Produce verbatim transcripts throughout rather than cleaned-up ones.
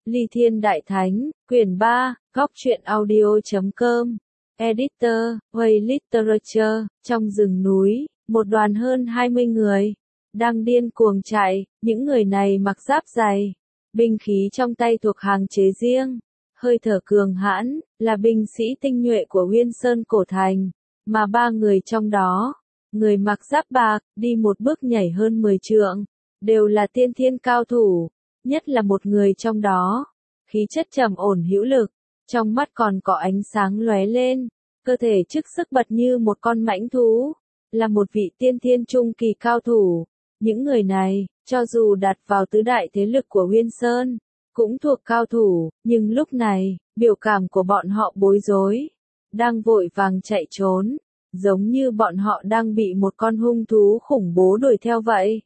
Ly Thiên Đại Thánh, quyển ba, góc truyện audio chấm com, editor, Way Literature, trong rừng núi, một đoàn hơn hai mươi người, đang điên cuồng chạy, những người này mặc giáp dày, binh khí trong tay thuộc hàng chế riêng, hơi thở cường hãn, là binh sĩ tinh nhuệ của Uyên Sơn Cổ Thành, mà ba người trong đó, người mặc giáp bạc, đi một bước nhảy hơn mười trượng, đều là tiên thiên cao thủ. Nhất là một người trong đó, khí chất trầm ổn hữu lực, trong mắt còn có ánh sáng lóe lên, cơ thể chức sức bật như một con mãnh thú, là một vị tiên thiên trung kỳ cao thủ. Những người này, cho dù đặt vào tứ đại thế lực của Uyên Sơn, cũng thuộc cao thủ, nhưng lúc này, biểu cảm của bọn họ bối rối, đang vội vàng chạy trốn, giống như bọn họ đang bị một con hung thú khủng bố đuổi theo vậy.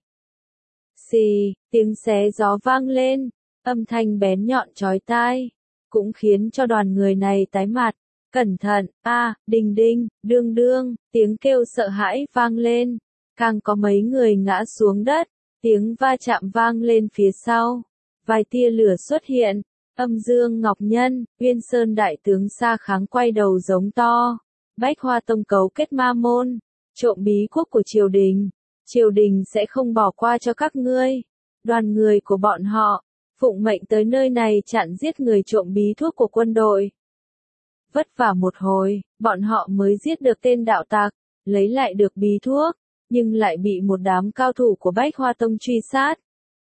Xì, tiếng xé gió vang lên, âm thanh bén nhọn chói tai, cũng khiến cho đoàn người này tái mặt. Cẩn thận, a, à, đinh đinh, đương đương, tiếng kêu sợ hãi vang lên, càng có mấy người ngã xuống đất, tiếng va chạm vang lên phía sau, vài tia lửa xuất hiện, Âm Dương Ngọc Nhân, Uyên Sơn đại tướng xa kháng quay đầu giống to, Bách Hoa Tông cấu kết ma môn, trộm bí quốc của triều đình. Triều đình sẽ không bỏ qua cho các ngươi. Đoàn người của bọn họ, phụng mệnh tới nơi này chặn giết người trộm bí thuốc của quân đội. Vất vả một hồi, bọn họ mới giết được tên đạo tặc, lấy lại được bí thuốc, nhưng lại bị một đám cao thủ của Bách Hoa Tông truy sát.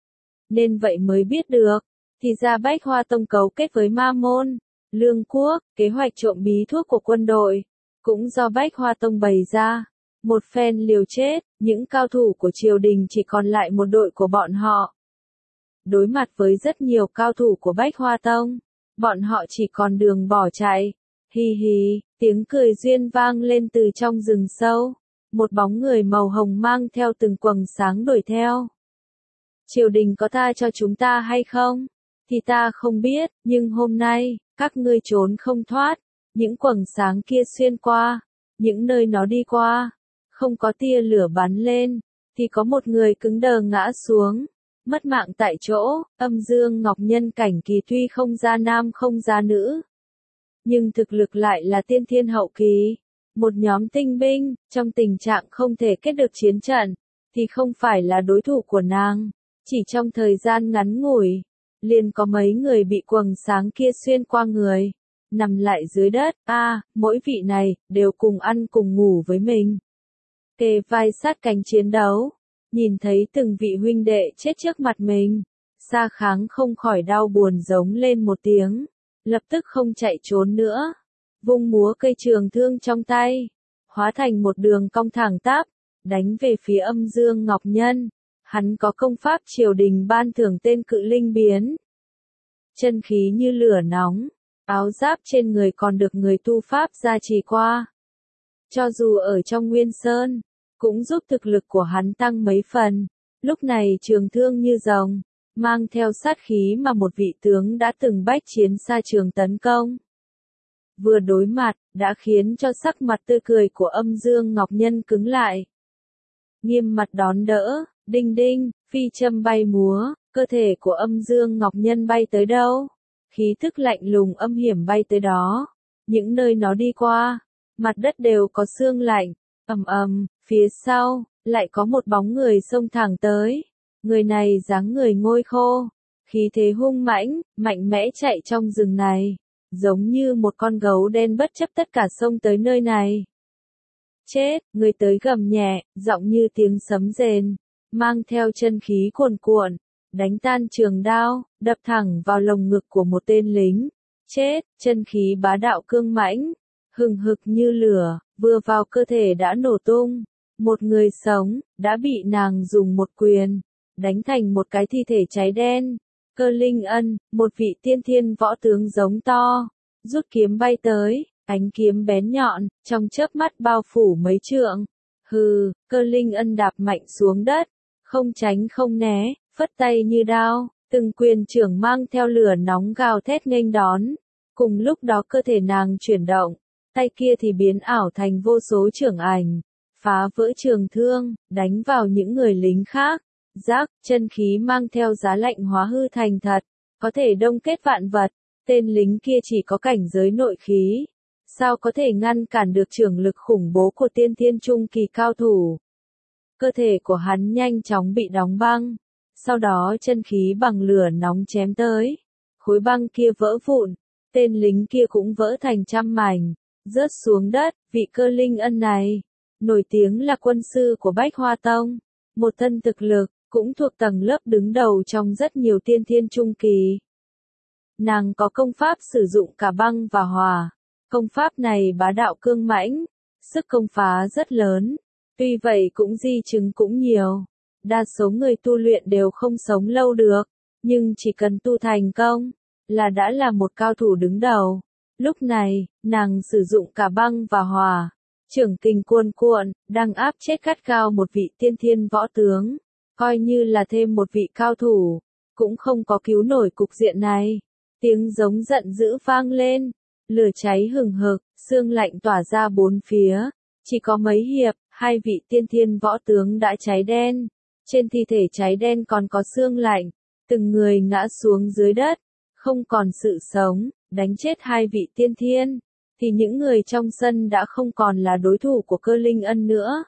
Nên vậy mới biết được, thì ra Bách Hoa Tông cấu kết với ma môn, lương quốc, kế hoạch trộm bí thuốc của quân đội, cũng do Bách Hoa Tông bày ra. Một phen liều chết, những cao thủ của triều đình chỉ còn lại một đội của bọn họ. Đối mặt với rất nhiều cao thủ của Bách Hoa Tông, bọn họ chỉ còn đường bỏ chạy. Hi hi, tiếng cười duyên vang lên từ trong rừng sâu. Một bóng người màu hồng mang theo từng quầng sáng đuổi theo. Triều đình có tha cho chúng ta hay không? Thì ta không biết, nhưng hôm nay, các ngươi trốn không thoát. Những quầng sáng kia xuyên qua, những nơi nó đi qua. Không có tia lửa bắn lên, thì có một người cứng đờ ngã xuống, mất mạng tại chỗ. Âm Dương Ngọc Nhân cảnh kỳ tuy không ra nam không ra nữ, nhưng thực lực lại là tiên thiên hậu kỳ. Một nhóm tinh binh, trong tình trạng không thể kết được chiến trận, thì không phải là đối thủ của nàng. Chỉ trong thời gian ngắn ngủi, liền có mấy người bị quầng sáng kia xuyên qua người, nằm lại dưới đất. A, à, mỗi vị này, đều cùng ăn cùng ngủ với mình. Kề vai sát cánh chiến đấu, nhìn thấy từng vị huynh đệ chết trước mặt mình, Sa Kháng không khỏi đau buồn giống lên một tiếng, lập tức không chạy trốn nữa, vung múa cây trường thương trong tay, hóa thành một đường cong thẳng tắp, đánh về phía Âm Dương Ngọc Nhân. Hắn có công pháp triều đình ban thưởng tên Cự Linh Biến, chân khí như lửa nóng, áo giáp trên người còn được người tu pháp gia trì qua. Cho dù ở trong Nguyên Sơn, cũng giúp thực lực của hắn tăng mấy phần. Lúc này trường thương như rồng, mang theo sát khí mà một vị tướng đã từng bách chiến xa trường tấn công. Vừa đối mặt, đã khiến cho sắc mặt tươi cười của Âm Dương Ngọc Nhân cứng lại. Nghiêm mặt đón đỡ, đinh đinh, phi châm bay múa, cơ thể của Âm Dương Ngọc Nhân bay tới đâu? Khí thức lạnh lùng âm hiểm bay tới đó. Những nơi nó đi qua, mặt đất đều có sương lạnh. Ầm ầm, phía sau, lại có một bóng người xông thẳng tới. Người này dáng người ngôi khô, khí thế hung mãnh, mạnh mẽ chạy trong rừng này, giống như một con gấu đen bất chấp tất cả xông tới nơi này. Chết, người tới gầm nhẹ, giọng như tiếng sấm rền, mang theo chân khí cuồn cuộn, đánh tan trường đao, đập thẳng vào lồng ngực của một tên lính. Chết, chân khí bá đạo cương mãnh, hừng hực như lửa, vừa vào cơ thể đã nổ tung. Một người sống, đã bị nàng dùng một quyền, đánh thành một cái thi thể cháy đen. Cơ Linh Ân, một vị tiên thiên võ tướng giống to, rút kiếm bay tới, ánh kiếm bén nhọn, trong chớp mắt bao phủ mấy trượng. Hừ, Cơ Linh Ân đạp mạnh xuống đất, không tránh không né, phất tay như đao, từng quyền trưởng mang theo lửa nóng gào thét nghênh đón. Cùng lúc đó cơ thể nàng chuyển động, tay kia thì biến ảo thành vô số chưởng ảnh, phá vỡ trường thương, đánh vào những người lính khác. Rác, chân khí mang theo giá lạnh hóa hư thành thật, có thể đông kết vạn vật, tên lính kia chỉ có cảnh giới nội khí. Sao có thể ngăn cản được chưởng lực khủng bố của tiên thiên trung kỳ cao thủ? Cơ thể của hắn nhanh chóng bị đóng băng, sau đó chân khí bằng lửa nóng chém tới. Khối băng kia vỡ vụn, tên lính kia cũng vỡ thành trăm mảnh, rớt xuống đất. Vị Cơ Linh Ân này, nổi tiếng là quân sư của Bách Hoa Tông, một thân thực lực, cũng thuộc tầng lớp đứng đầu trong rất nhiều tiên thiên trung kỳ. Nàng có công pháp sử dụng cả băng và hỏa. Công pháp này bá đạo cương mãnh, sức công phá rất lớn, tuy vậy cũng di chứng cũng nhiều. Đa số người tu luyện đều không sống lâu được, nhưng chỉ cần tu thành công, là đã là một cao thủ đứng đầu. Lúc này, nàng sử dụng cả băng và hỏa, trưởng kình cuồn cuộn, đang áp chết gắt gao một vị tiên thiên võ tướng. Coi như là thêm một vị cao thủ, cũng không có cứu nổi cục diện này. Tiếng giống giận dữ vang lên. Lửa cháy hừng hực, sương lạnh tỏa ra bốn phía, chỉ có mấy hiệp, hai vị tiên thiên võ tướng đã cháy đen. Trên thi thể cháy đen còn có sương lạnh, từng người ngã xuống dưới đất, không còn sự sống. Đánh chết hai vị tiên thiên, thì những người trong sân đã không còn là đối thủ của Cơ Linh Ân nữa.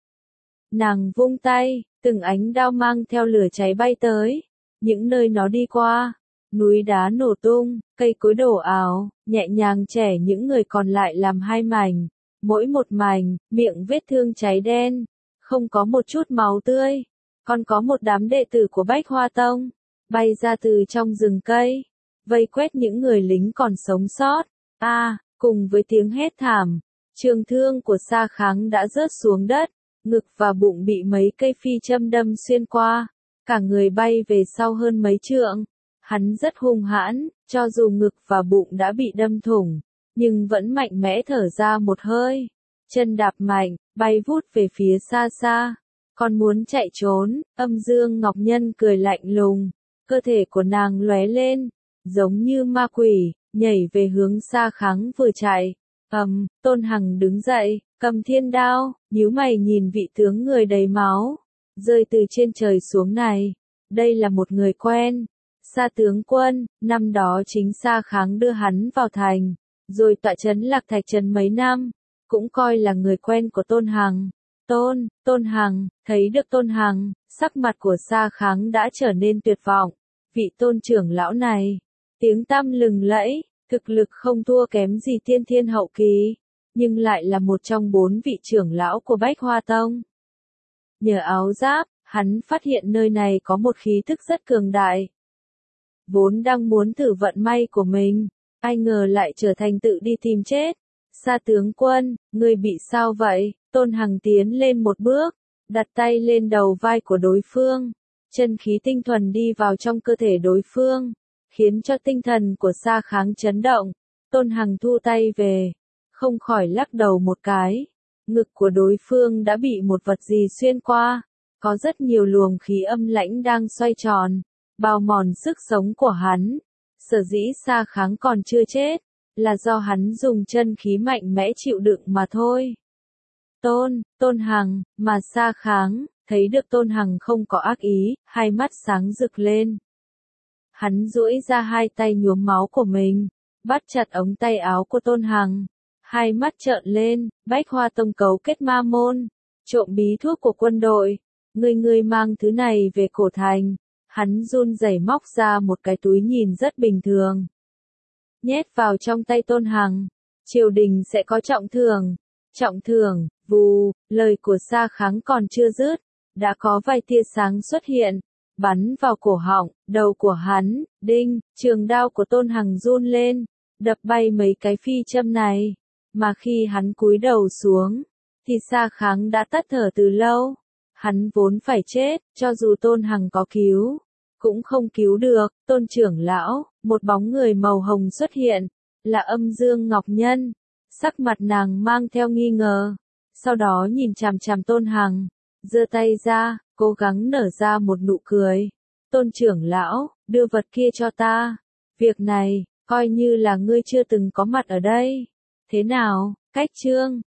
Nàng vung tay, từng ánh đao mang theo lửa cháy bay tới, những nơi nó đi qua. Núi đá nổ tung, cây cối đổ ào, nhẹ nhàng chẻ những người còn lại làm hai mảnh, mỗi một mảnh, miệng vết thương cháy đen, không có một chút máu tươi. Còn có một đám đệ tử của Bách Hoa Tông, bay ra từ trong rừng cây, vây quét những người lính còn sống sót. A, à, cùng với tiếng hét thảm, trường thương của Sa Kháng đã rớt xuống đất, ngực và bụng bị mấy cây phi châm đâm xuyên qua, cả người bay về sau hơn mấy trượng. Hắn rất hung hãn, cho dù ngực và bụng đã bị đâm thủng, nhưng vẫn mạnh mẽ thở ra một hơi. Chân đạp mạnh, bay vút về phía xa xa. Còn muốn chạy trốn, Âm Dương Ngọc Nhân cười lạnh lùng. Cơ thể của nàng lóe lên, giống như ma quỷ, nhảy về hướng Sa Kháng vừa chạy. Ầm, Tôn Hằng đứng dậy, cầm thiên đao, nhíu mày nhìn vị tướng người đầy máu, rơi từ trên trời xuống này. Đây là một người quen. Sa tướng quân, năm đó chính Sa Kháng đưa hắn vào thành, rồi tọa trấn Lạc Thạch Trấn mấy năm, cũng coi là người quen của Tôn Hằng. Tôn, Tôn Hằng, thấy được Tôn Hằng, sắc mặt của Sa Kháng đã trở nên tuyệt vọng. Vị Tôn trưởng lão này, tiếng tăm lừng lẫy, thực lực không thua kém gì tiên thiên hậu kỳ, nhưng lại là một trong bốn vị trưởng lão của Bách Hoa Tông. Nhờ áo giáp, hắn phát hiện nơi này có một khí thức rất cường đại. Vốn đang muốn thử vận may của mình, ai ngờ lại trở thành tự đi tìm chết. Sa tướng quân, ngươi bị sao vậy? Tôn Hằng tiến lên một bước, đặt tay lên đầu vai của đối phương. Chân khí tinh thuần đi vào trong cơ thể đối phương, khiến cho tinh thần của Sa Kháng chấn động. Tôn Hằng thu tay về, không khỏi lắc đầu một cái. Ngực của đối phương đã bị một vật gì xuyên qua, có rất nhiều luồng khí âm lãnh đang xoay tròn, bào mòn sức sống của hắn. Sở dĩ Sa Kháng còn chưa chết, là do hắn dùng chân khí mạnh mẽ chịu đựng mà thôi. Tôn, Tôn Hằng, mà Sa Kháng, thấy được Tôn Hằng không có ác ý, hai mắt sáng rực lên. Hắn duỗi ra hai tay nhuốm máu của mình, bắt chặt ống tay áo của Tôn Hằng. Hai mắt trợn lên, Bách Hoa Tông cấu kết ma môn, trộm bí thuốc của quân đội. Người người mang thứ này về cổ thành. Hắn run rẩy móc ra một cái túi nhìn rất bình thường, nhét vào trong tay Tôn Hằng. Triều đình sẽ có trọng thưởng. Trọng thưởng, vù, lời của Sa Kháng còn chưa dứt, đã có vài tia sáng xuất hiện, bắn vào cổ họng, đầu của hắn. Đinh, trường đao của Tôn Hằng run lên, đập bay mấy cái phi châm này. Mà khi hắn cúi đầu xuống, thì Sa Kháng đã tắt thở từ lâu. Hắn vốn phải chết, cho dù Tôn Hằng có cứu, cũng không cứu được. Tôn trưởng lão, một bóng người màu hồng xuất hiện, là Âm Dương Ngọc Nhân. Sắc mặt nàng mang theo nghi ngờ, sau đó nhìn chằm chằm Tôn Hằng, giơ tay ra, cố gắng nở ra một nụ cười. Tôn trưởng lão, đưa vật kia cho ta. Việc này, coi như là ngươi chưa từng có mặt ở đây. Thế nào, cách chương?